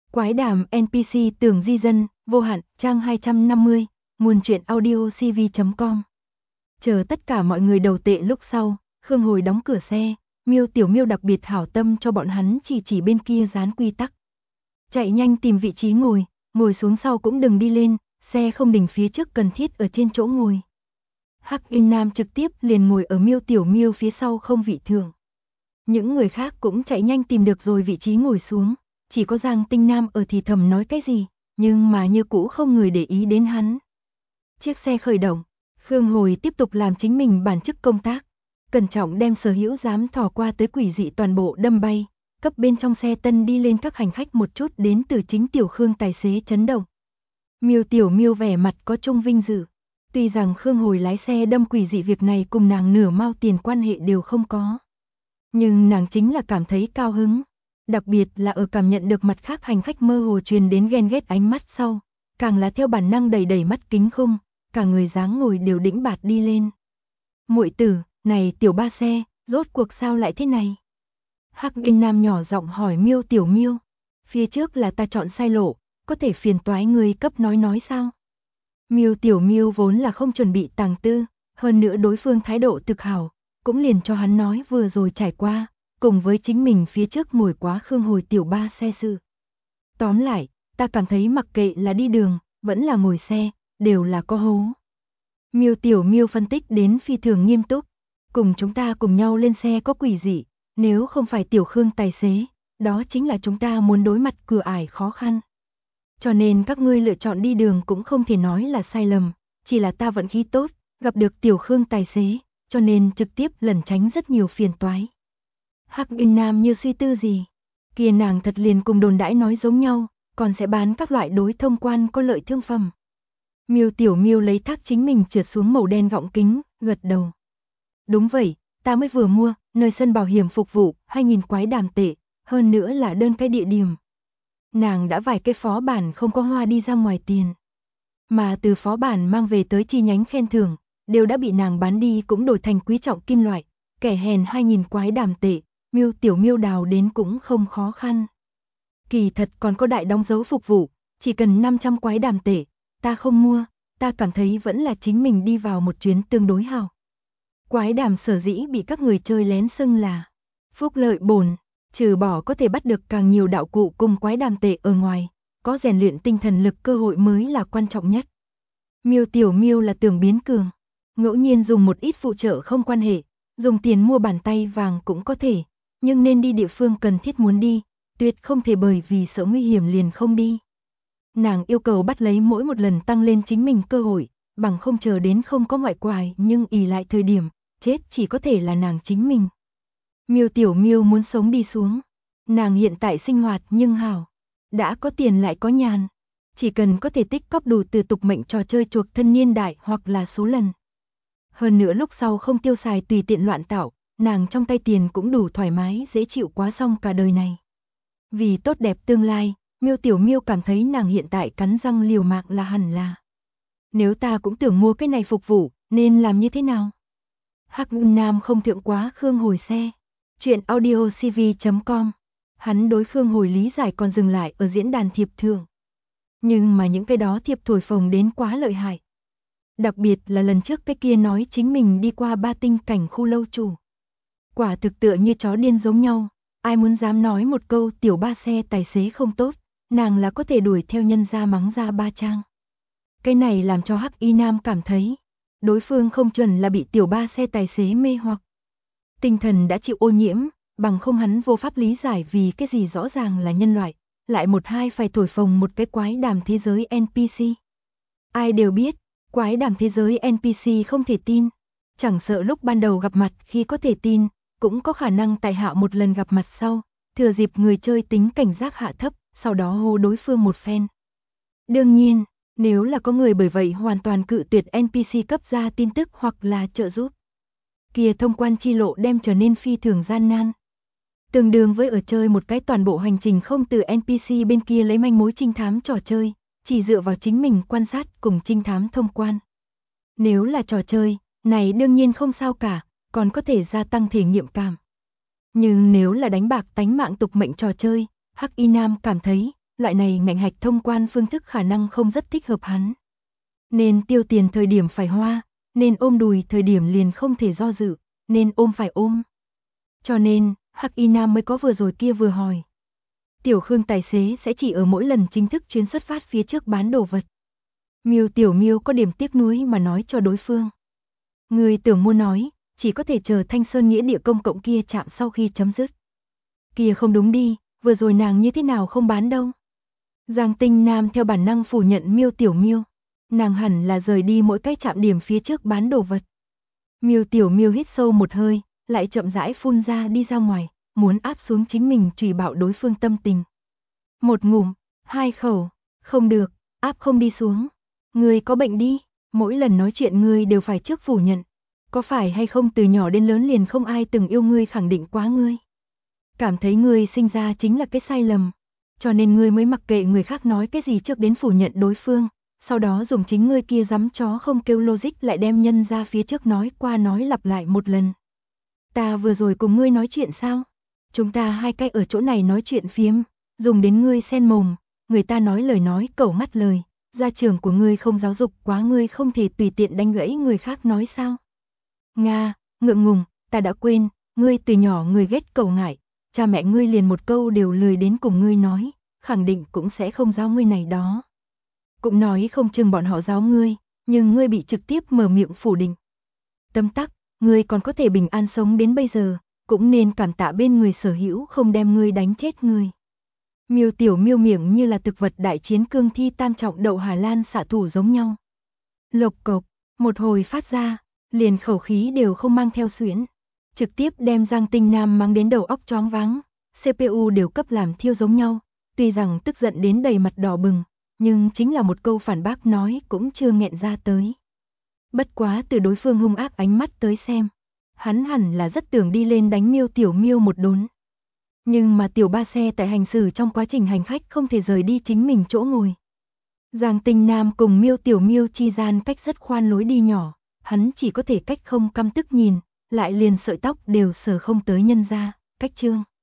Quái đàm NPC tưởng di dân, vô hạn, trang 250, nguồn truyện audio cv.com. Chờ tất cả mọi người đầu tệ lúc sau, Khương Hồi đóng cửa xe, Miêu Tiểu Miêu đặc biệt hảo tâm cho bọn hắn chỉ bên kia dán quy tắc. Chạy nhanh tìm vị trí ngồi xuống sau cũng đừng đi lên, xe không đình phía trước cần thiết ở trên chỗ ngồi. Hắc Y Nam trực tiếp liền ngồi ở Miêu Tiểu Miêu phía sau không vị thượng. Những người khác cũng chạy nhanh tìm được rồi vị trí ngồi xuống, chỉ có Giang Tinh Nam ở thì thầm nói cái gì, nhưng mà như cũ không người để ý đến hắn. Chiếc xe khởi động, Khương Hồi tiếp tục làm chính mình bản chức công tác, cẩn trọng đem sở hữu dám thò qua tới quỷ dị toàn bộ đâm bay, cấp bên trong xe tân đi lên các hành khách một chút đến từ chính Tiểu Khương tài xế chấn động. Miêu Tiểu Miêu vẻ mặt có chung vinh dự, tuy rằng Khương Hồi lái xe đâm quỷ dị việc này cùng nàng nửa mao tiền quan hệ đều không có, nhưng nàng chính là cảm thấy cao hứng, đặc biệt là ở cảm nhận được mặt khác hành khách mơ hồ truyền đến ghen ghét ánh mắt sau, càng là theo bản năng đẩy mắt kính khung, cả người dáng ngồi đều đĩnh bạt đi lên. Muội tử, này Tiểu Ba xe, rốt cuộc sao lại thế này? Hắc Y Nam nhỏ giọng hỏi Miêu Tiểu Miêu, phía trước là ta chọn sai lộ, có thể phiền toái người cấp nói sao? Miêu Tiểu Miêu vốn là không chuẩn bị tàng tư, hơn nữa đối phương thái độ thực hảo, cũng liền cho hắn nói vừa rồi trải qua, cùng với chính mình phía trước ngồi quá Khương Hồi Tiểu Ba xe sự. Tóm lại, ta cảm thấy mặc kệ là đi đường, vẫn là ngồi xe, đều là có hố. Miêu Tiểu Miêu phân tích đến phi thường nghiêm túc, cùng chúng ta cùng nhau lên xe có quỷ dị, nếu không phải Tiểu Khương tài xế, đó chính là chúng ta muốn đối mặt cửa ải khó khăn. Cho nên các ngươi lựa chọn đi đường cũng không thể nói là sai lầm, chỉ là ta vận khí tốt, gặp được Tiểu Khương tài xế, cho nên trực tiếp lẩn tránh rất nhiều phiền toái. Hắc Y Nam như suy tư gì, kia nàng thật liền cùng đồn đãi nói giống nhau, còn sẽ bán các loại đối thông quan có lợi thương phẩm. Miêu Tiểu Miêu lấy thác chính mình trượt xuống màu đen gọng kính, gật đầu. Đúng vậy, ta mới vừa mua, nơi sân bảo hiểm phục vụ, 2.000 quái đàm tệ, hơn nữa là đơn cái địa điểm. Nàng đã vài cái phó bản không có hoa đi ra ngoài tiền. Mà từ phó bản mang về tới chi nhánh khen thưởng, đều đã bị nàng bán đi cũng đổi thành quý trọng kim loại, kẻ hèn 2.000 quái đàm tệ, Miêu Tiểu Miêu đào đến cũng không khó khăn. Kỳ thật còn có đại đóng dấu phục vụ, chỉ cần 500 quái đàm tệ, ta không mua, ta cảm thấy vẫn là chính mình đi vào một chuyến tương đối hảo. Quái đàm sở dĩ bị các người chơi lén xưng là phúc lợi bổn, trừ bỏ có thể bắt được càng nhiều đạo cụ cùng quái đàm tệ ở ngoài, có rèn luyện tinh thần lực cơ hội mới là quan trọng nhất. Miêu Tiểu Miêu là tưởng biến cường, ngẫu nhiên dùng một ít phụ trợ không quan hệ, dùng tiền mua bàn tay vàng cũng có thể, nhưng nên đi địa phương cần thiết muốn đi, tuyệt không thể bởi vì sợ nguy hiểm liền không đi. Nàng yêu cầu bắt lấy mỗi một lần tăng lên chính mình cơ hội, bằng không chờ đến không có ngoại quài nhưng ỷ lại thời điểm, chết chỉ có thể là nàng chính mình. Miêu Tiểu Miêu muốn sống đi xuống, nàng hiện tại sinh hoạt nhưng hảo, đã có tiền lại có nhàn, chỉ cần có thể tích cóp đủ từ tục mệnh trò chơi chuộc thân niên đại hoặc là số lần. Hơn nữa lúc sau không tiêu xài tùy tiện loạn tạo, nàng trong tay tiền cũng đủ thoải mái dễ chịu quá xong cả đời này. Vì tốt đẹp tương lai, Miêu Tiểu Miêu cảm thấy nàng hiện tại cắn răng liều mạng là hẳn là. Nếu ta cũng tưởng mua cái này phục vụ, nên làm như thế nào? Hắc Nam không thượng quá Khương Hồi xe. Chuyện audio cv.com. Hắn đối Khương Hồi lý giải còn dừng lại ở diễn đàn thiệp thượng. Nhưng mà những cái đó thiệp thổi phồng đến quá lợi hại. Đặc biệt là lần trước cái kia nói chính mình đi qua 3 tinh cảnh khu lâu chủ. Quả thực tựa như chó điên giống nhau. Ai muốn dám nói một câu Tiểu Ba xe tài xế không tốt, nàng là có thể đuổi theo nhân ra mắng ra 3 trang. Cái này làm cho Hắc Y Nam cảm thấy, đối phương không chuẩn là bị Tiểu Ba xe tài xế mê hoặc. Tinh thần đã chịu ô nhiễm, bằng không hắn vô pháp lý giải vì cái gì rõ ràng là nhân loại, lại một hai phải thổi phồng một cái quái đàm thế giới NPC. Ai đều biết, quái đàm thế giới NPC không thể tin, chẳng sợ lúc ban đầu gặp mặt khi có thể tin, cũng có khả năng tại hạ một lần gặp mặt sau, thừa dịp người chơi tính cảnh giác hạ thấp, sau đó hô đối phương một phen. Đương nhiên, nếu là có người bởi vậy hoàn toàn cự tuyệt NPC cấp ra tin tức hoặc là trợ giúp, kia thông quan chi lộ đem trở nên phi thường gian nan. Tương đương với ở chơi một cái toàn bộ hành trình không từ NPC bên kia lấy manh mối trinh thám trò chơi, chỉ dựa vào chính mình quan sát cùng trinh thám thông quan. Nếu là trò chơi, này đương nhiên không sao cả, còn có thể gia tăng thể nghiệm cảm. Nhưng nếu là đánh bạc tánh mạng tục mệnh trò chơi, Hắc Y Nam cảm thấy, loại này ngạnh hạch thông quan phương thức khả năng không rất thích hợp hắn. Nên tiêu tiền thời điểm phải hoa, nên ôm đùi thời điểm liền không thể do dự, nên ôm phải ôm. Cho nên, Hắc Y Nam mới có vừa rồi kia vừa hỏi. Tiểu Khương tài xế sẽ chỉ ở mỗi lần chính thức chuyến xuất phát phía trước bán đồ vật. Miêu Tiểu Miêu có điểm tiếc nuối mà nói cho đối phương. Người tưởng mua nói, chỉ có thể chờ Thanh Sơn nghĩa địa công cộng kia chạm sau khi chấm dứt. Kia không đúng đi, vừa rồi nàng như thế nào không bán đâu. Giang Tinh Nam theo bản năng phủ nhận Miêu Tiểu Miêu. Nàng hẳn là rời đi mỗi cái trạm điểm phía trước bán đồ vật. Miêu Tiểu Miêu hít sâu một hơi, lại chậm rãi phun ra đi ra ngoài, muốn áp xuống chính mình trùy bạo đối phương tâm tình. Một ngụm, hai khẩu, không được, áp không đi xuống. Ngươi có bệnh đi, mỗi lần nói chuyện ngươi đều phải trước phủ nhận. Có phải hay không từ nhỏ đến lớn liền không ai từng yêu ngươi khẳng định quá ngươi. Cảm thấy ngươi sinh ra chính là cái sai lầm, cho nên ngươi mới mặc kệ người khác nói cái gì trước đến phủ nhận đối phương, sau đó dùng chính ngươi kia dám chó không kêu logic lại đem nhân ra phía trước nói qua nói lặp lại một lần. Ta vừa rồi cùng ngươi nói chuyện sao? Chúng ta hai cái ở chỗ này nói chuyện phiếm, dùng đến ngươi sen mồm, người ta nói lời nói cẩu ngắt lời, gia trưởng của ngươi không giáo dục quá ngươi không thể tùy tiện đánh gãy người khác nói sao? Nga, ngượng ngùng, ta đã quên, ngươi từ nhỏ ngươi ghét cẩu ngại, cha mẹ ngươi liền một câu đều lười đến cùng ngươi nói, khẳng định cũng sẽ không giáo ngươi này đó. Cũng nói không chừng bọn họ giáo ngươi, nhưng ngươi bị trực tiếp mở miệng phủ định. Tấm tắc, ngươi còn có thể bình an sống đến bây giờ, cũng nên cảm tạ bên người sở hữu không đem ngươi đánh chết ngươi. Miêu Tiểu Miêu miệng như là thực vật đại chiến cương thi tam trọng đậu Hà Lan xạ thủ giống nhau. Lộc cộc, một hồi phát ra, liền khẩu khí đều không mang theo xuyễn, trực tiếp đem Giang Tinh Nam mang đến đầu óc choáng váng, CPU đều cấp làm thiêu giống nhau, tuy rằng tức giận đến đầy mặt đỏ bừng, nhưng chính là một câu phản bác nói cũng chưa nghẹn ra tới. Bất quá từ đối phương hung ác ánh mắt tới xem, hắn hẳn là rất tưởng đi lên đánh Miêu Tiểu Miêu một đốn. Nhưng mà tiểu ba xe tại hành xử trong quá trình hành khách không thể rời đi chính mình chỗ ngồi. Giang Tinh Nam cùng Miêu Tiểu Miêu chi gian cách rất khoan lối đi nhỏ, hắn chỉ có thể cách không căm tức nhìn, lại liền sợi tóc đều sờ không tới nhân ra, cách trương.